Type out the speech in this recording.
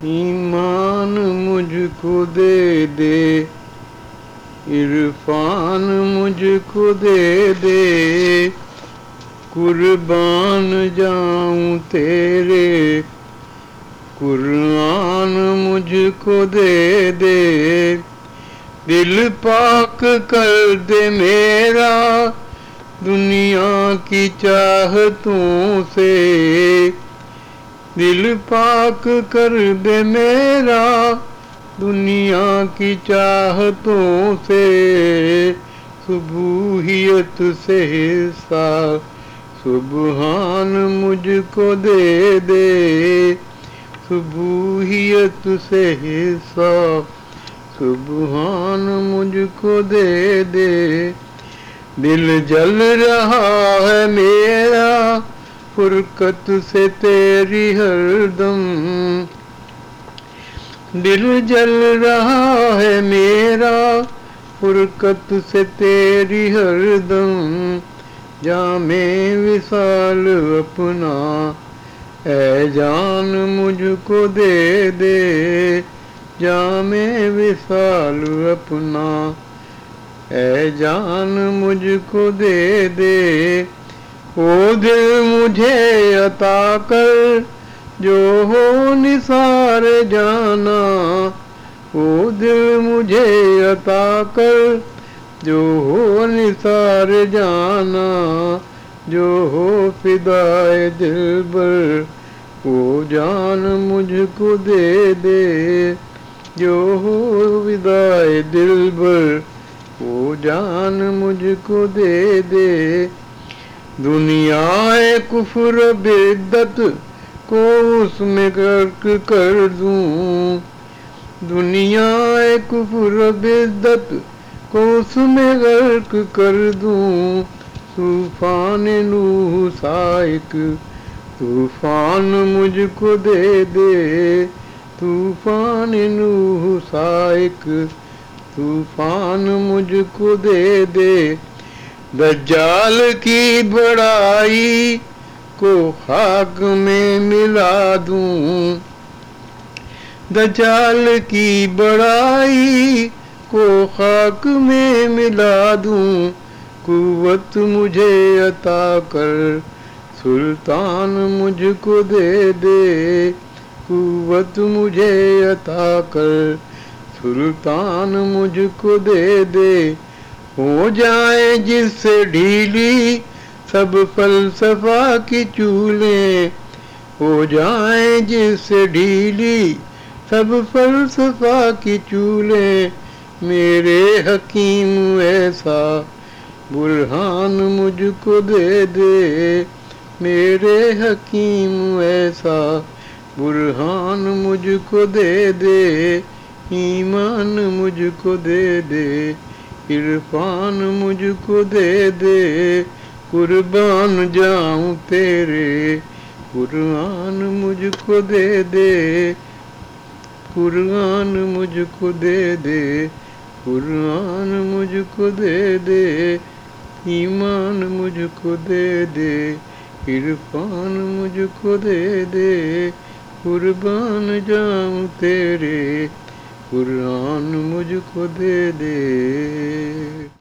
ایمان مجھ کو دے دے، عرفان مجھ کو دے دے، قربان جاؤں تیرے، قرآن مجھ کو دے دے، دل پاک کر دے میرا دنیا کی چاہتوں سے، دل پاک کر دے میرا دنیا کی چاہتوں سے، صبوحیت سے حصہ سبحان مجھ کو دے دے، صبوحیت سے حصہ سبحان مجھ کو دے دے، دل جل رہا ہے میرا فرقت سے تیری ہر دم، دل جل رہا ہے میرا فرقت سے تیری ہر دم، جام وصال اپنا اے جان مجھ کو دے دے، جام وصال اپنا اے جان مجھ کو دے دے، وہ دل مجھے عطا کر جو ہو نثار جانا، وہ دل مجھے عطا کر جو ہو نثار جانا، جو ہو فدائے دلبر وہ جان مجھ کو دے دے، جو ہو فدائے دلبر وہ جان مجھ کو دے دے، دنیا کفر بدعت کو اس میں غرق کر دوں، دنیا کفر بدعت کو اس میں غرق کر دوں، طوفان نوح سائق طوفان مجھ کو دے دے، طوفان نوح سائق طوفان مجھ کو دے دے، دجال کی بڑائی کو خاک میں ملا دوں، دجال کی بڑائی کو خاک میں ملا دوں، قوت مجھے عطا کر سلطان مجھ کو دے دے، قوت مجھے عطا کر سلطان مجھ کو دے دے، ہو جائیں جس سے ڈھیلی سب فلسفہ کی چولیں، ہو جائیں جس سے ڈھیلی سب فلسفہ کی چولیں، میرے حکیم ایسا برہان مجھ کو دے دے، میرے حکیم ایسا برہان مجھ کو دے دے، ایمان مجھ کو دے دے، عرفان مجھ کو دے دے، قربان جاؤں تیرے، قرآن مجھ کو دے دے، قرآن مجھ کو دے دے، قرآن مجھ کو دے دے، ایمان مجھ کو دے دے، عرفان مجھ کو دے دے، قربان جاؤں تیرے، قرآن مجھ کو دے دے۔